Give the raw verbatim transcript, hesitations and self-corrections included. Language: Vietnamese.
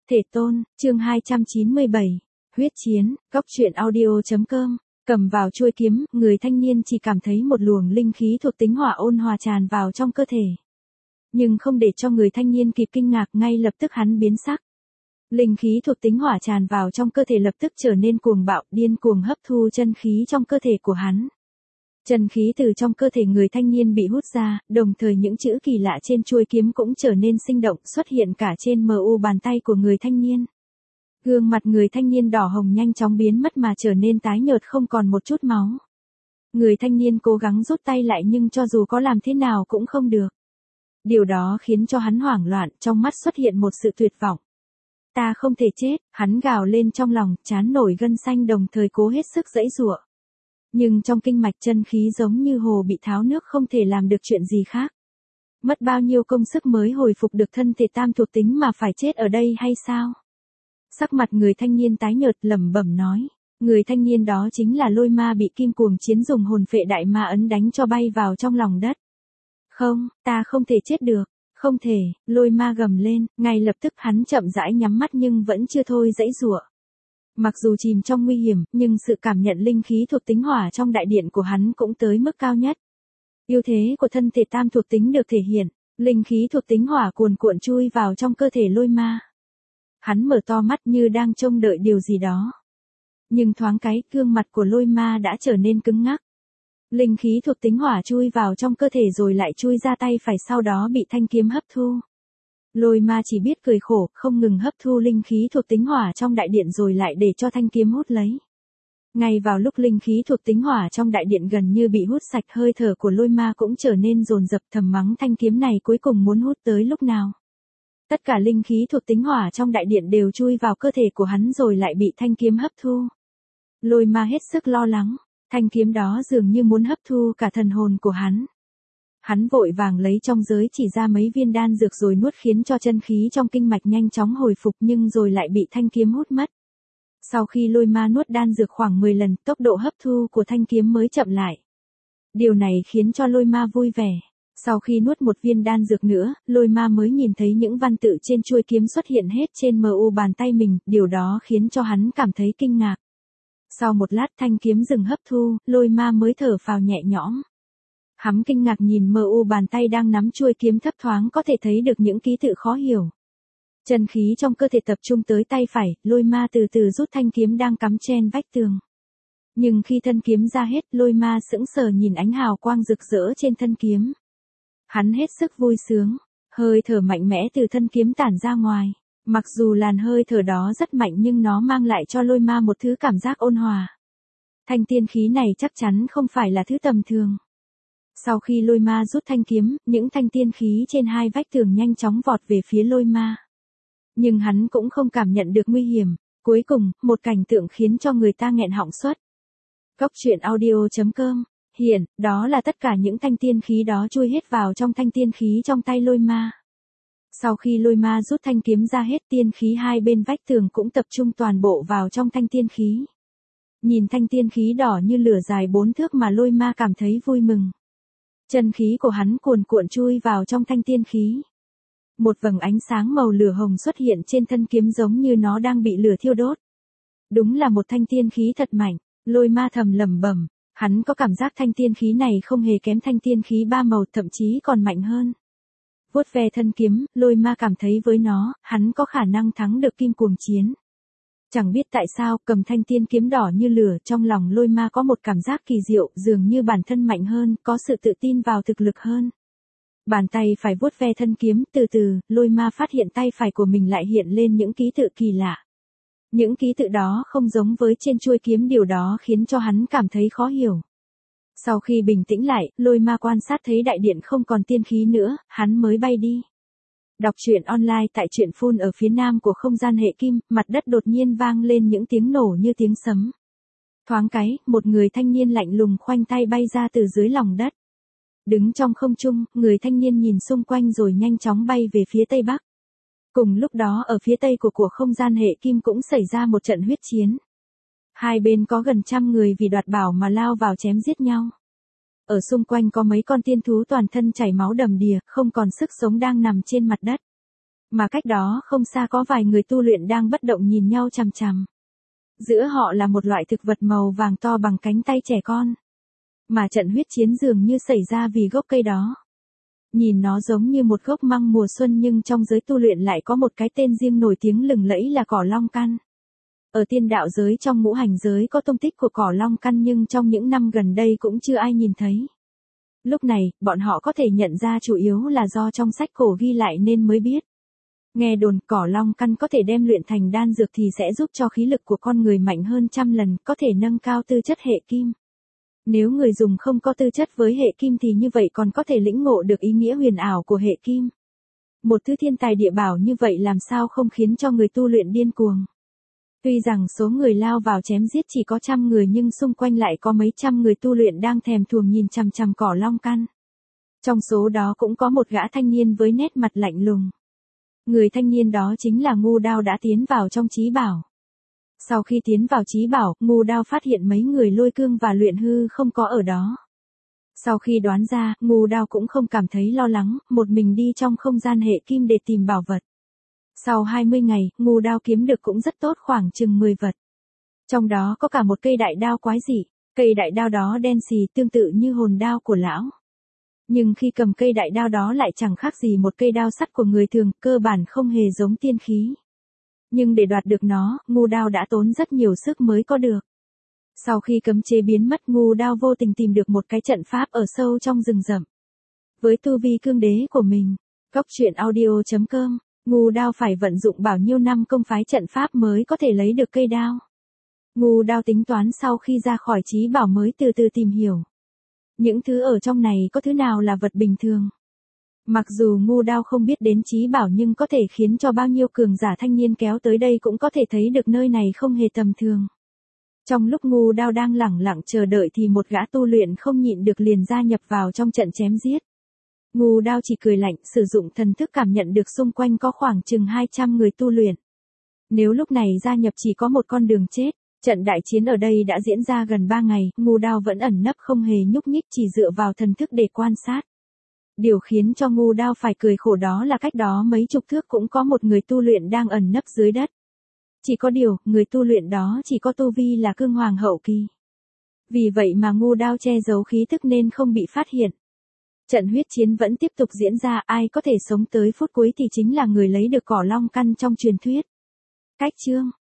Thể tôn, chương hai trăm chín mươi bảy, huyết chiến, góc truyện audio.com, cầm vào chuôi kiếm, người thanh niên chỉ cảm thấy một luồng linh khí thuộc tính hỏa ôn hòa tràn vào trong cơ thể. Nhưng không để cho người thanh niên kịp kinh ngạc, ngay lập tức hắn biến sắc. Linh khí thuộc tính hỏa tràn vào trong cơ thể lập tức trở nên cuồng bạo, điên cuồng hấp thu chân khí trong cơ thể của hắn. Chân khí từ trong cơ thể người thanh niên bị hút ra, đồng thời những chữ kỳ lạ trên chuôi kiếm cũng trở nên sinh động, xuất hiện cả trên mờ u bàn tay của người thanh niên. Gương mặt người thanh niên đỏ hồng nhanh chóng biến mất mà trở nên tái nhợt không còn một chút máu. Người thanh niên cố gắng rút tay lại nhưng cho dù có làm thế nào cũng không được. Điều đó khiến cho hắn hoảng loạn, trong mắt xuất hiện một sự tuyệt vọng. Ta không thể chết, hắn gào lên trong lòng, trán nổi gân xanh đồng thời cố hết sức giãy giụa. Nhưng trong kinh mạch chân khí giống như hồ bị tháo nước, không thể làm được chuyện gì khác. Mất bao nhiêu công sức mới hồi phục được thân thể tam thuộc tính mà phải chết ở đây hay sao? Sắc mặt người thanh niên tái nhợt, lẩm bẩm nói. Người thanh niên đó chính là Lôi Ma, bị Kim Cuồng Chiến dùng hồn phệ đại ma ấn đánh cho bay vào trong lòng đất. Không, ta không thể chết được. Không thể, Lôi Ma gầm lên, ngay lập tức hắn chậm rãi nhắm mắt nhưng vẫn chưa thôi giãy giụa. Mặc dù chìm trong nguy hiểm, nhưng sự cảm nhận linh khí thuộc tính hỏa trong đại điện của hắn cũng tới mức cao nhất. Ưu thế của thân thể tam thuộc tính được thể hiện, linh khí thuộc tính hỏa cuồn cuộn chui vào trong cơ thể Lôi Ma. Hắn mở to mắt như đang trông đợi điều gì đó. Nhưng thoáng cái, gương mặt của Lôi Ma đã trở nên cứng ngắc. Linh khí thuộc tính hỏa chui vào trong cơ thể rồi lại chui ra tay phải, sau đó bị thanh kiếm hấp thu. Lôi Ma chỉ biết cười khổ, không ngừng hấp thu linh khí thuộc tính hỏa trong đại điện rồi lại để cho thanh kiếm hút lấy. Ngay vào lúc linh khí thuộc tính hỏa trong đại điện gần như bị hút sạch, hơi thở của Lôi Ma cũng trở nên dồn dập, thầm mắng thanh kiếm này cuối cùng muốn hút tới lúc nào. Tất cả linh khí thuộc tính hỏa trong đại điện đều chui vào cơ thể của hắn rồi lại bị thanh kiếm hấp thu. Lôi Ma hết sức lo lắng, thanh kiếm đó dường như muốn hấp thu cả thần hồn của hắn. Hắn vội vàng lấy trong giới chỉ ra mấy viên đan dược rồi nuốt, khiến cho chân khí trong kinh mạch nhanh chóng hồi phục, nhưng rồi lại bị thanh kiếm hút mất. Sau khi Lôi Ma nuốt đan dược khoảng mười lần, tốc độ hấp thu của thanh kiếm mới chậm lại. Điều này khiến cho Lôi Ma vui vẻ. Sau khi nuốt một viên đan dược nữa, Lôi Ma mới nhìn thấy những văn tự trên chuôi kiếm xuất hiện hết trên mờ u bàn tay mình, điều đó khiến cho hắn cảm thấy kinh ngạc. Sau một lát thanh kiếm dừng hấp thu, Lôi Ma mới thở phào nhẹ nhõm. Hắn kinh ngạc nhìn mờ u bàn tay đang nắm chuôi kiếm, thấp thoáng có thể thấy được những ký tự khó hiểu. Chân khí trong cơ thể tập trung tới tay phải, Lôi Ma từ từ rút thanh kiếm đang cắm trên vách tường. Nhưng khi thân kiếm ra hết, Lôi Ma sững sờ nhìn ánh hào quang rực rỡ trên thân kiếm. Hắn hết sức vui sướng, hơi thở mạnh mẽ từ thân kiếm tản ra ngoài. Mặc dù làn hơi thở đó rất mạnh nhưng nó mang lại cho Lôi Ma một thứ cảm giác ôn hòa. Thanh tiên khí này chắc chắn không phải là thứ tầm thường. Sau khi Lôi Ma rút thanh kiếm, những thanh tiên khí trên hai vách tường nhanh chóng vọt về phía Lôi Ma. Nhưng hắn cũng không cảm nhận được nguy hiểm. Cuối cùng, một cảnh tượng khiến cho người ta nghẹn họng xuất. Góc truyện audio.com, hiện, đó là tất cả những thanh tiên khí đó chui hết vào trong thanh tiên khí trong tay Lôi Ma. Sau khi Lôi Ma rút thanh kiếm ra hết, tiên khí hai bên vách tường cũng tập trung toàn bộ vào trong thanh tiên khí. Nhìn thanh tiên khí đỏ như lửa dài bốn thước mà Lôi Ma cảm thấy vui mừng. Chân khí của hắn cuồn cuộn chui vào trong thanh tiên khí. Một vầng ánh sáng màu lửa hồng xuất hiện trên thân kiếm giống như nó đang bị lửa thiêu đốt. Đúng là một thanh tiên khí thật mạnh, Lôi Ma thầm lẩm bẩm, hắn có cảm giác thanh tiên khí này không hề kém thanh tiên khí ba màu, thậm chí còn mạnh hơn. Vuốt ve thân kiếm, Lôi Ma cảm thấy với nó, hắn có khả năng thắng được Kim Cuồng Chiến. Chẳng biết tại sao, cầm thanh tiên kiếm đỏ như lửa, trong lòng Lôi Ma có một cảm giác kỳ diệu, dường như bản thân mạnh hơn, có sự tự tin vào thực lực hơn. Bàn tay phải vuốt ve thân kiếm, từ từ, Lôi Ma phát hiện tay phải của mình lại hiện lên những ký tự kỳ lạ. Những ký tự đó không giống với trên chuôi kiếm, điều đó khiến cho hắn cảm thấy khó hiểu. Sau khi bình tĩnh lại, Lôi Ma quan sát thấy đại điện không còn tiên khí nữa, hắn mới bay đi. Đọc truyện online tại truyện phun ở phía nam của không gian hệ kim, mặt đất đột nhiên vang lên những tiếng nổ như tiếng sấm. Thoáng cái, một người thanh niên lạnh lùng khoanh tay bay ra từ dưới lòng đất. Đứng trong không trung, người thanh niên nhìn xung quanh rồi nhanh chóng bay về phía tây bắc. Cùng lúc đó ở phía tây của của không gian hệ kim cũng xảy ra một trận huyết chiến. Hai bên có gần trăm người vì đoạt bảo mà lao vào chém giết nhau. Ở xung quanh có mấy con tiên thú toàn thân chảy máu đầm đìa, không còn sức sống đang nằm trên mặt đất. Mà cách đó không xa có vài người tu luyện đang bất động nhìn nhau chằm chằm. Giữa họ là một loại thực vật màu vàng to bằng cánh tay trẻ con. Mà trận huyết chiến dường như xảy ra vì gốc cây đó. Nhìn nó giống như một gốc măng mùa xuân nhưng trong giới tu luyện lại có một cái tên riêng nổi tiếng lừng lẫy là cỏ long căn. Ở tiên đạo giới trong ngũ hành giới có tung tích của cỏ long căn nhưng trong những năm gần đây cũng chưa ai nhìn thấy. Lúc này, bọn họ có thể nhận ra chủ yếu là do trong sách cổ ghi lại nên mới biết. Nghe đồn cỏ long căn có thể đem luyện thành đan dược thì sẽ giúp cho khí lực của con người mạnh hơn trăm lần, có thể nâng cao tư chất hệ kim. Nếu người dùng không có tư chất với hệ kim thì như vậy còn có thể lĩnh ngộ được ý nghĩa huyền ảo của hệ kim. Một thứ thiên tài địa bảo như vậy làm sao không khiến cho người tu luyện điên cuồng. Tuy rằng số người lao vào chém giết chỉ có trăm người nhưng xung quanh lại có mấy trăm người tu luyện đang thèm thuồng nhìn chằm chằm cỏ long căn. Trong số đó cũng có một gã thanh niên với nét mặt lạnh lùng. Người thanh niên đó chính là Ngu Đao đã tiến vào trong trí bảo. Sau khi tiến vào trí bảo, Ngu Đao phát hiện mấy người lôi cương và luyện hư không có ở đó. Sau khi đoán ra, Ngu Đao cũng không cảm thấy lo lắng, một mình đi trong không gian hệ kim để tìm bảo vật. Sau hai mươi ngày, Ngu Đao kiếm được cũng rất tốt khoảng chừng mười vật. Trong đó có cả một cây đại đao quái dị, cây đại đao đó đen xì tương tự như hồn đao của lão. Nhưng khi cầm cây đại đao đó lại chẳng khác gì một cây đao sắt của người thường, cơ bản không hề giống tiên khí. Nhưng để đoạt được nó, Ngu Đao đã tốn rất nhiều sức mới có được. Sau khi cấm chế biến mất, Ngu Đao vô tình tìm được một cái trận pháp ở sâu trong rừng rậm. Với tu vi cương đế của mình, Cốc Truyện Audio chấm com, Ngu Đao phải vận dụng bao nhiêu năm công phái trận pháp mới có thể lấy được cây đao. Ngu Đao tính toán sau khi ra khỏi trí bảo mới từ từ tìm hiểu. Những thứ ở trong này có thứ nào là vật bình thường. Mặc dù Ngu Đao không biết đến trí bảo nhưng có thể khiến cho bao nhiêu cường giả thanh niên kéo tới đây cũng có thể thấy được nơi này không hề tầm thường. Trong lúc Ngu Đao đang lẳng lặng chờ đợi thì một gã tu luyện không nhịn được liền gia nhập vào trong trận chém giết. Ngu Đao chỉ cười lạnh, sử dụng thần thức cảm nhận được xung quanh có khoảng chừng hai trăm người tu luyện. Nếu lúc này gia nhập chỉ có một con đường chết. Trận đại chiến ở đây đã diễn ra gần ba ngày, Ngu Đao vẫn ẩn nấp không hề nhúc nhích chỉ dựa vào thần thức để quan sát. Điều khiến cho Ngu Đao phải cười khổ đó là cách đó mấy chục thước cũng có một người tu luyện đang ẩn nấp dưới đất. Chỉ có điều, người tu luyện đó chỉ có tu vi là cương hoàng hậu kỳ. Vì vậy mà Ngu Đao che giấu khí tức nên không bị phát hiện. Trận huyết chiến vẫn tiếp tục diễn ra, ai có thể sống tới phút cuối thì chính là người lấy được cỏ long căn trong truyền thuyết. Cách chương